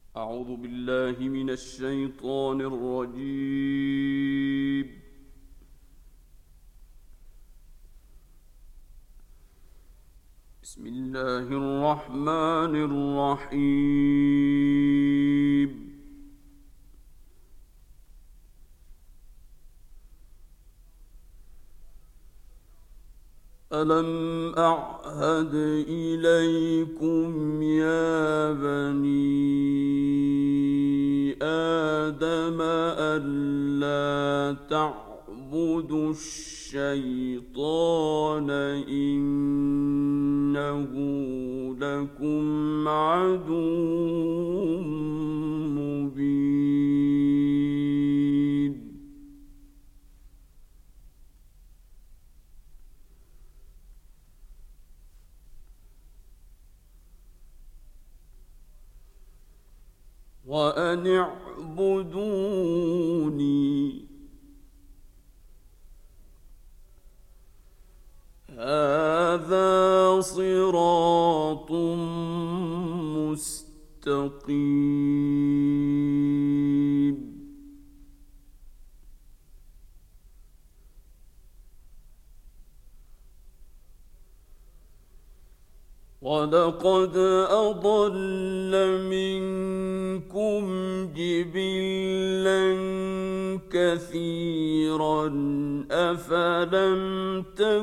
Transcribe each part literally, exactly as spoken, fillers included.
أعوذ بالله من الشيطان الرجيم. بسم الله الرحمن الرحيم. ألم أعهد إليكم يا بني آدم ألا تعبدوا الشيطان إنه لكم عدو مبين. وأن اعبدوني هذا صراط مستقيم. ولقد أضل منكم جبلا كثيرا أفلم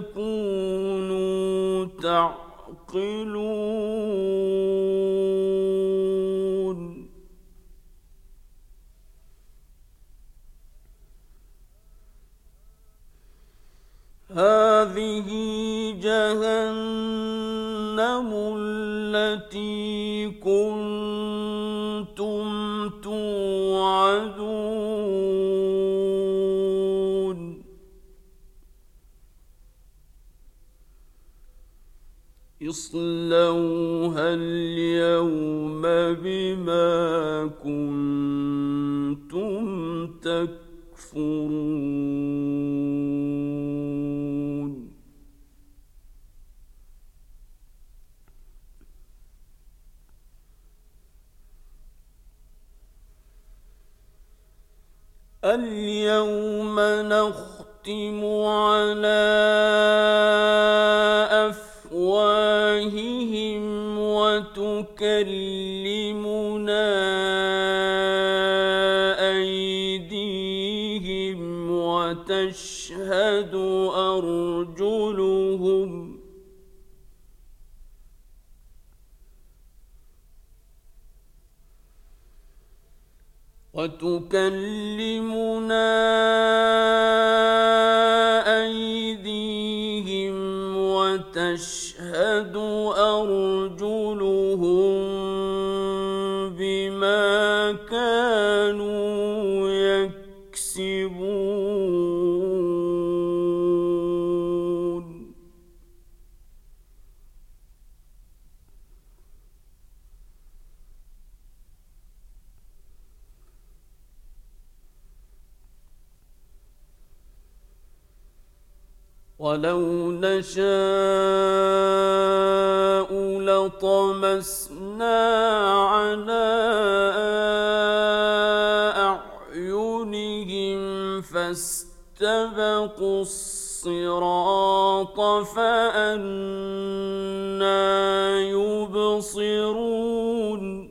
تكونوا تعقلون. هذه جهنم التي كنتم توعدون. اصلوها اليوم بما كنتم تكفرون. اليوم نختم على أفواههم وتكلمنا أيديهم وتشهد أرجلهم وتكلمنا أيديهم وتشهد أرجلهم بما كانوا يكسبون. ولو نشاء لطمسنا على أعينهم فاستبقوا الصراط فأنى يبصرون.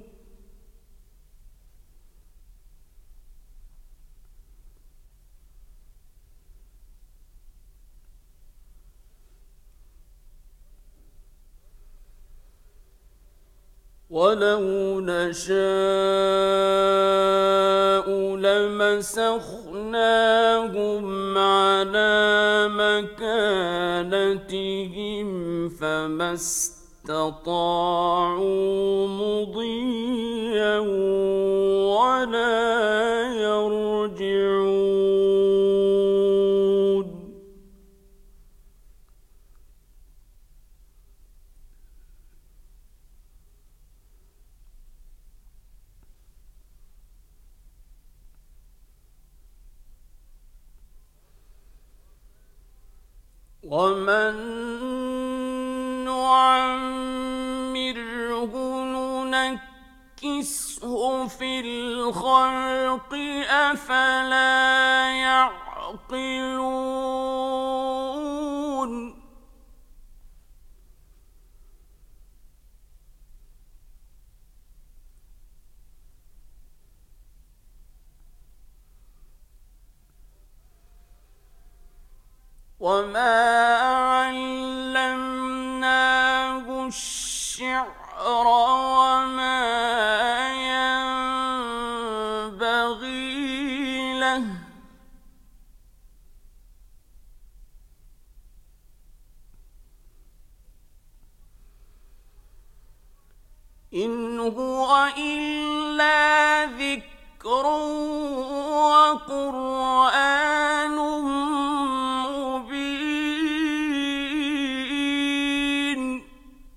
ولو نشاء لمسخناهم على مكانتهم فما استطاعوا مضيا ولا يرجعون. ومن نعمره ننكسه نُنَكِّسْهُ فِي الْخَلْقِ أَفَلَا يَعْقِلُونَ وَمَا عَلَّمْنَاهُ الشِّعْرَ وَمَا يَنبَغِي لَهُ ۚ إِنْ هُوَ إِلَّا ذِكْرٌ وَقُرْآنٌ مُّبِينٌ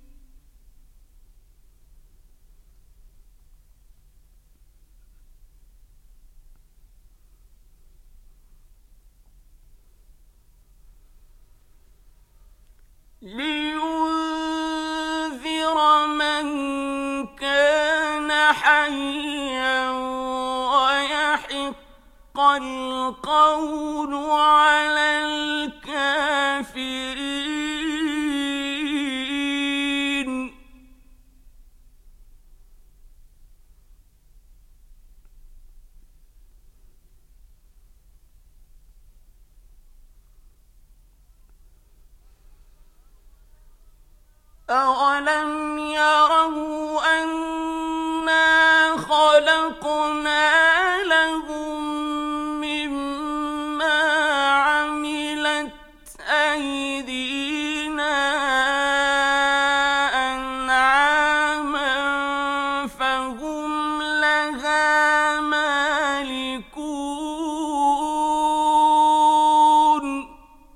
لِيُنذِرَ مَن كَانَ حَيًّا وَيَحِقَّ الْقَوْلُ عَلَى الْكَافِرِينَ أَوَلَمْ يَرَوْا أَنَّا خَلَقْنَا لَهُم مِّمَّا عَمِلَتْ أَيْدِينَا أَنْعَامًا فَهُمْ لَهَا مَالِكُونَ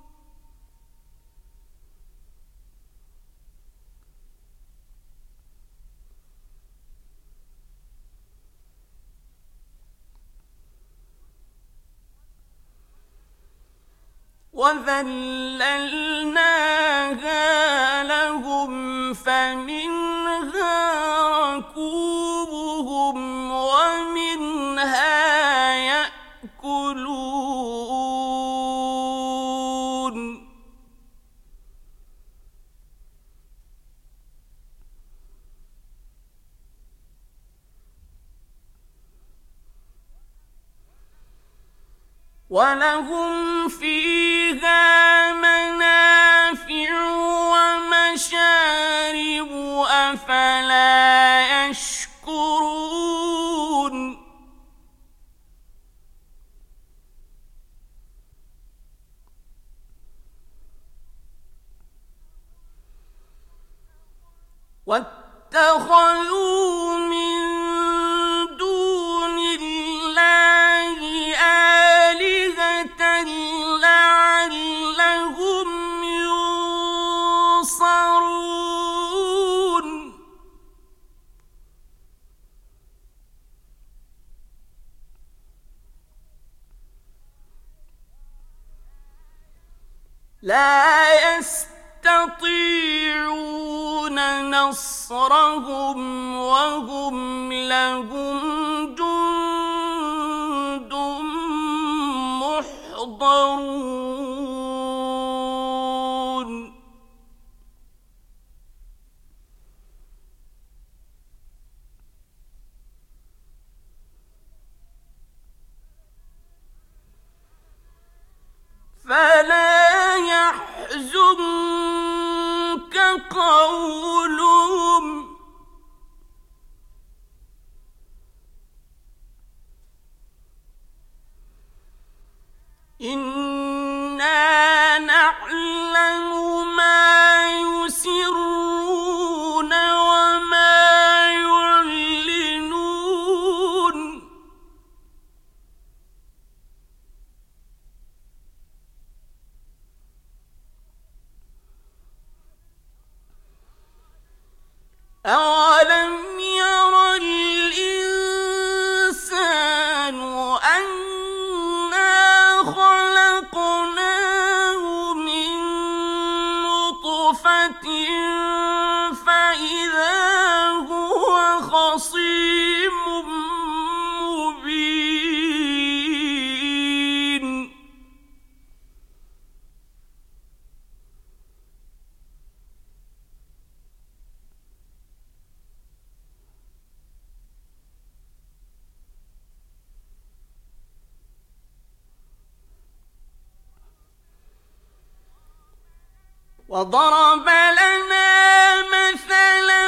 وَذَلَّلْنَاهَا لَهُمْ فَمِنْهَا رَكُوبُهُمْ وَمِنْهَا يَأْكُلُونَ وَلَهُمْ فِيهَا مَنَافِعُ وَمَشَارِبُ أَفَلَا يَشْكُرُونَ وَاتَّخَذُوا مِن دُونِ اللَّهِ آلِهَةً لَّعَلَّهُمْ يُنصَرُونَ لَا يَسْتَطِيعُونَ نَصْرَهُمْ وَهُمْ لَهُمْ جُندٌ مُّحْضَرُونَ فَلَا يَحْزُنكَ قَوْلُهُمْ وضرب لنا مثلا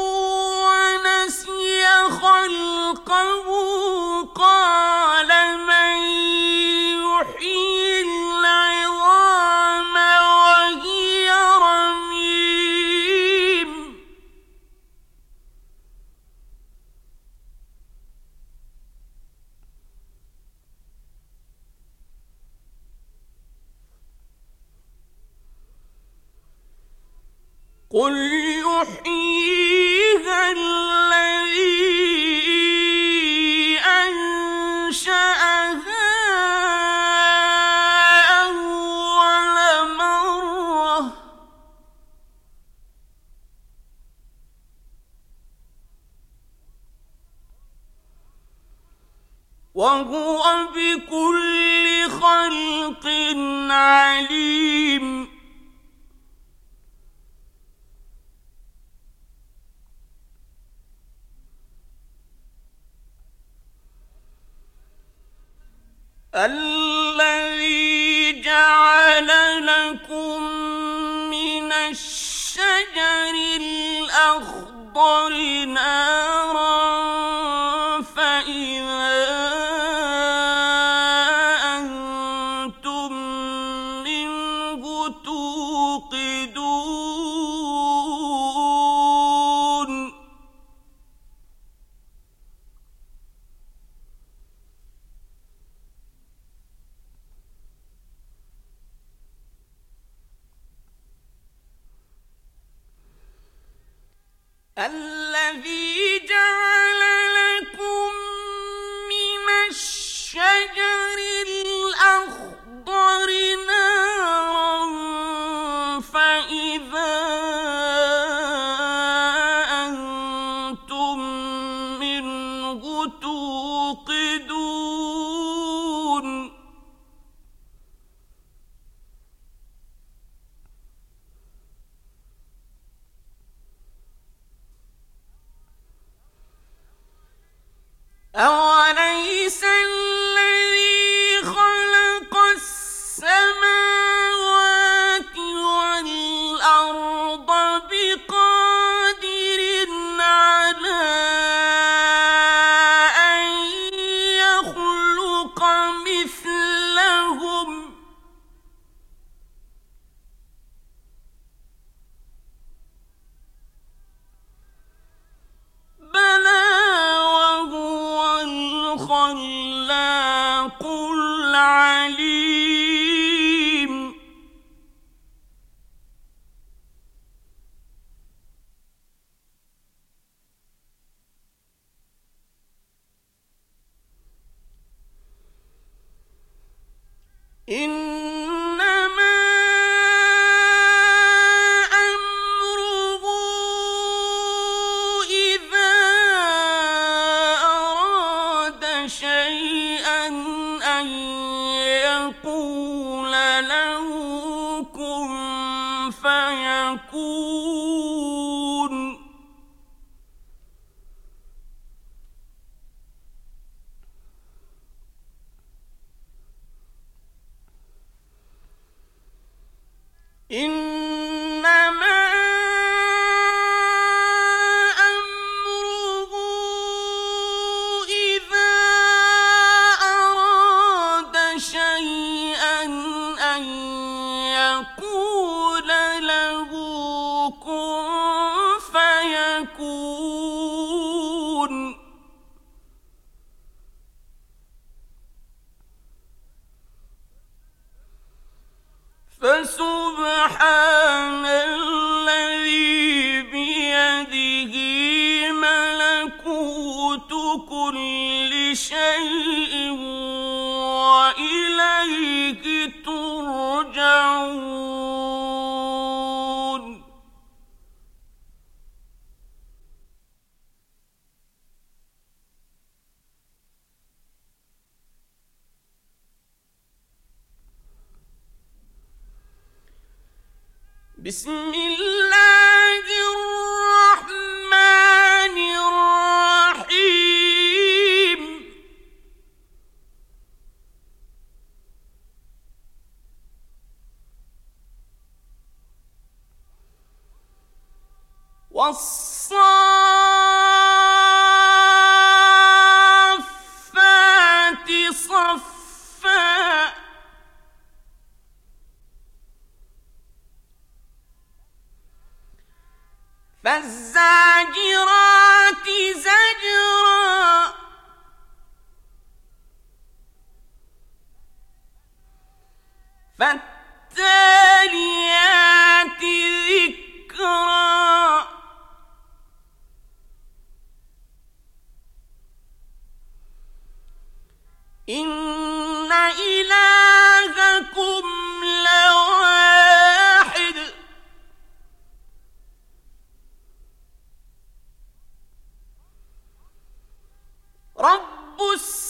ونسي خلقه قال من يحيي العظام وهي رميم قل يحييها الذي أنشأها أول مرة وهو بكل خلق عليم. الذي جعل لكم من الشجر الأخضر نارا فإذا أنتم منه توقدون الذي جعل لكم من الشجر الأخضر نارا فإذا أنتم منه توقدون أوليس الذي خلق السماوات والأرض بقادر على أن يخلق مثلهم بلى الخلاق العليم. إنما أمره إذا أراد شيئا أن يقول له كن فيكون. إنما أمره إذا أراد شيئا أن يقول له كن فيكون. فسبحان الذي بيده ملكوت كل شيء وإليه ترجعون. بسم الله الرحمن الرحيم. والصافات صفا فالزاجرات زجرا فالتاليات ذكرا إن إلهكم لواحد رب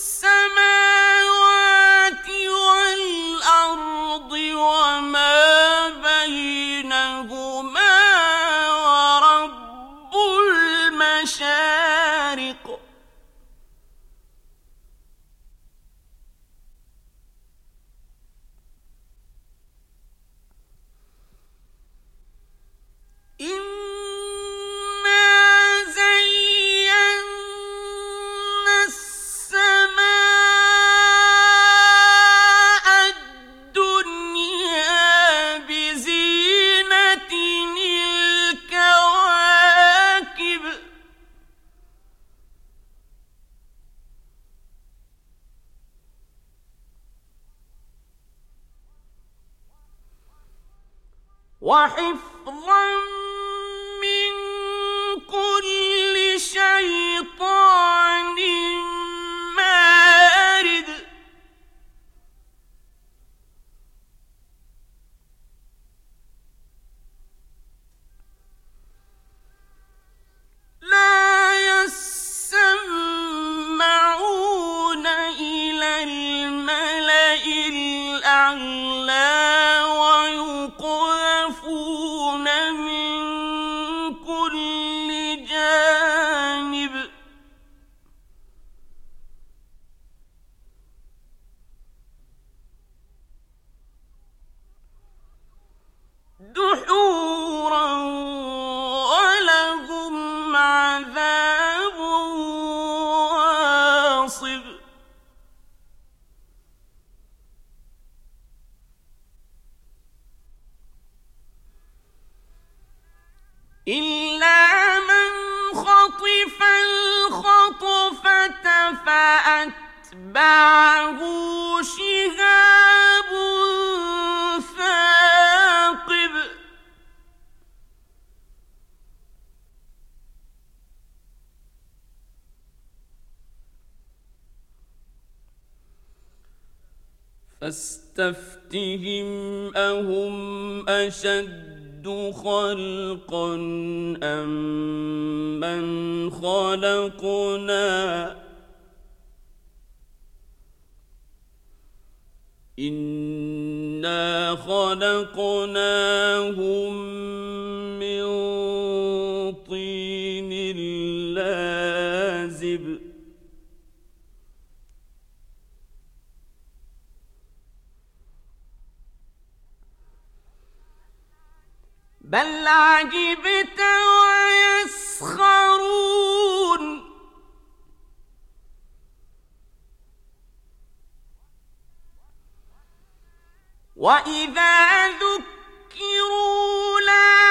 السماوات والأرض وما بينهما ورب المشارق إنا زينا السماء الدنيا بزينة الكواكب وحفظا من كل شيطان مارد لا يسمعون إلى الملأ الأعلى ويقذفون من كل جانب دحورا ولهم عذاب واصب إلا من خطف الخطفة فأتبعه شهاب ثاقب فاستفتهم أهم أشد خلقا أم من خلقنا إنا خلقناهم من طين لازب بل عجبت ويسخرون وإذا ذكروا لا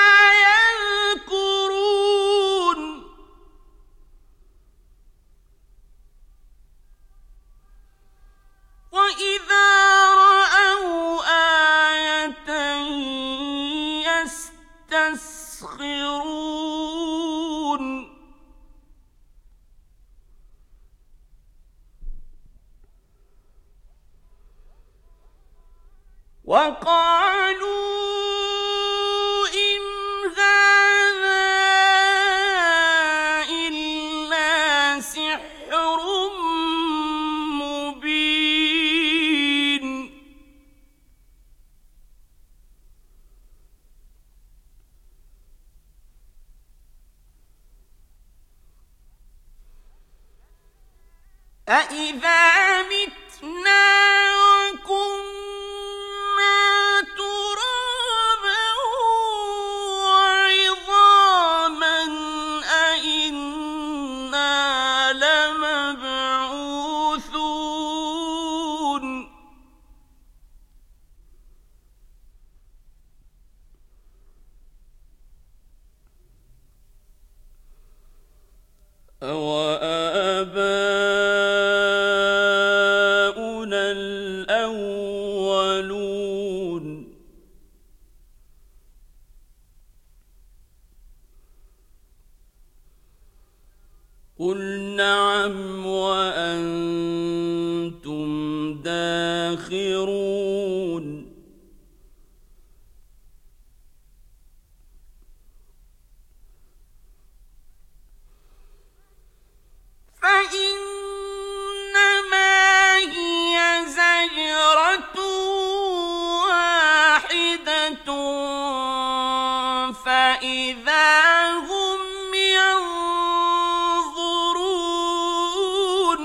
يذكرون وإذا رأوا آية يستسخرون وقالوا إن هذا إلا سحر مبين أإذا متنا وكنا ترابا وعظاما أَوَآبَاؤُنَا الْأَوَّلُونَ قُلْ نَعَمْ وَأَنْتُمْ دَاخِرُونَ فإنما هي زجرة واحدة فإذا هم ينظرون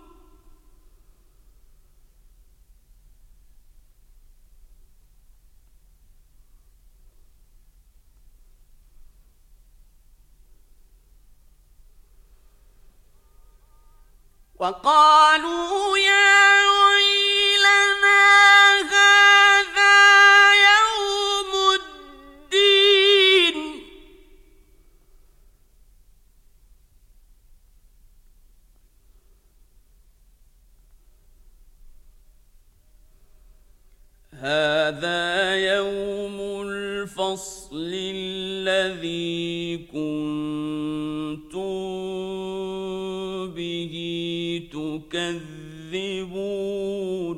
وقالوا يا ويلنا هذا يوم الدين هذا يوم الفصل الذي كنتم به تكذبون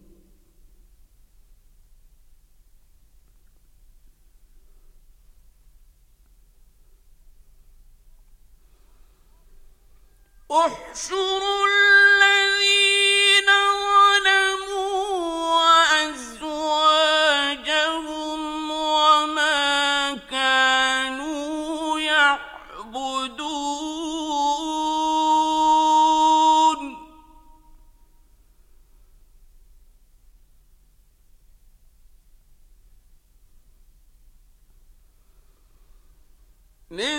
احشروا الذين ظلموا وأزواجهم وما كانوا يعبدون من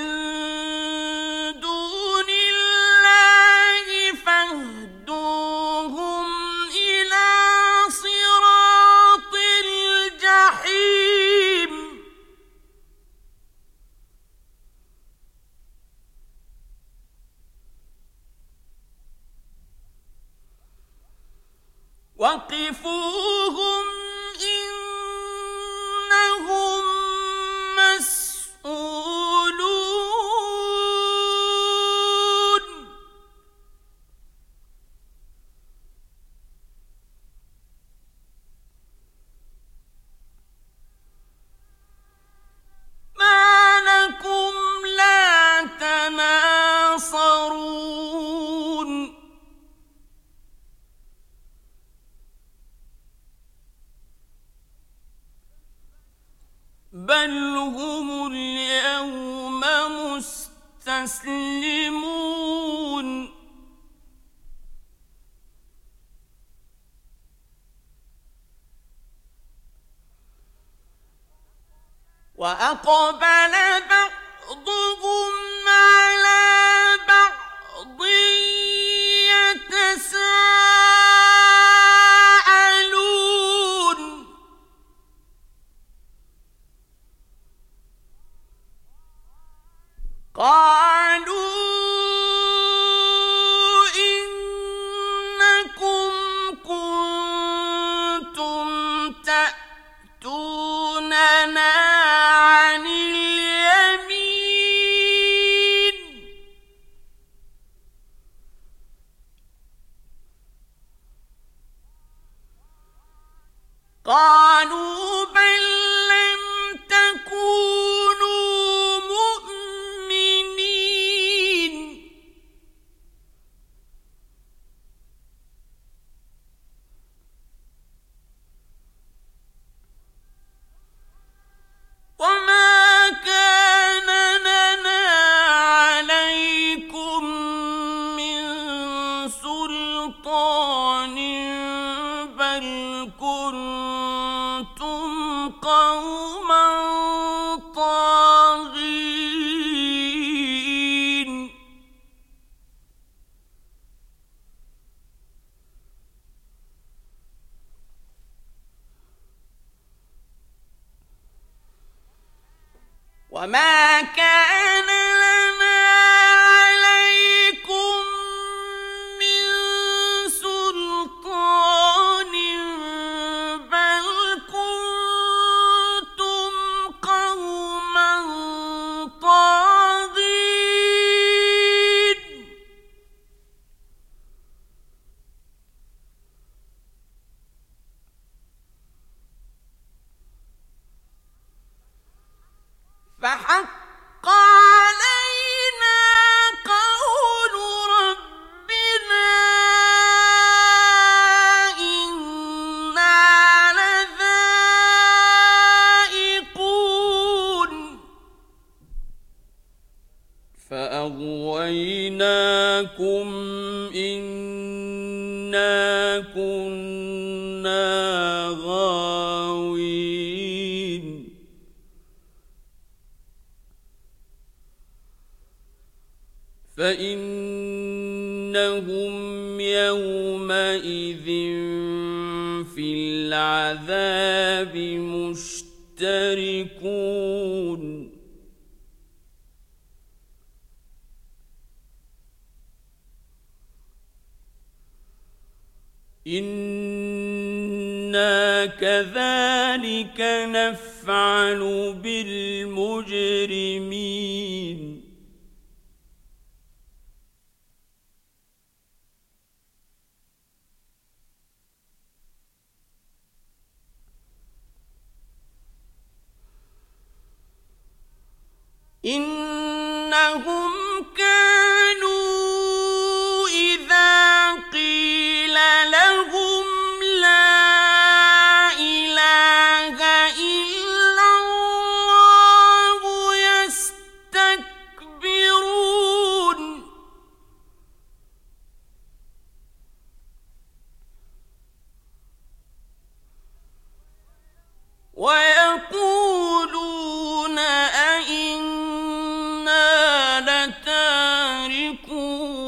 دون الله فاهدوهم إلى صراط الجحيم وقفوهم إنهم مسؤولون ما لكم لا تناصرون بل هم اليوم مستسلمون وأقبل بعضهم على بعض يتساءلون قالوا إنكم كنتم تأتوننا عن اليمين قالوا بل لم تكونوا مؤمنين وما كان لنا عليكم من سلطان بل كنتم قوما طاغين وما كان لنا عليكم أفأسحرناكم إنا كنا غاوين فإنهم يومئذ في العذاب مشتركون إنا كذلك نفعل بالمجرمين إنهم كانوا إذا قيل لهم لا إله إلا الله يستكبرون ويقولون أئنا لتاركو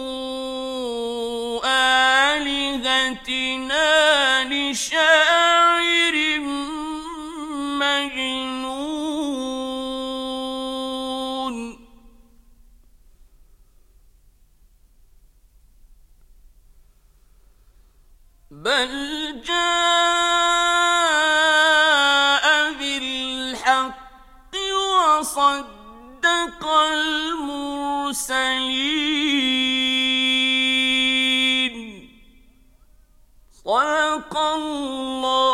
آلهتنا لشاعر مجنون بل جاء بالحق وصدق المرسلين صدق الله